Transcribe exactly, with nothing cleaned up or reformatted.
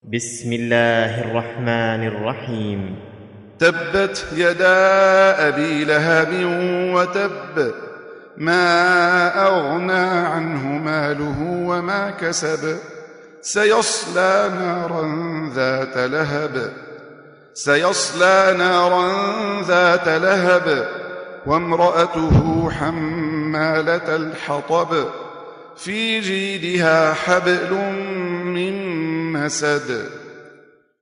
بسم الله الرحمن الرحيم. تبت يدا أبي لهب وتب، ما أغنى عنه ماله وما كسب، سيصلى نارا ذات لهب سيصلى نارا ذات لهب وامرأته حمالة الحطب، في جيدها حبل من مسد.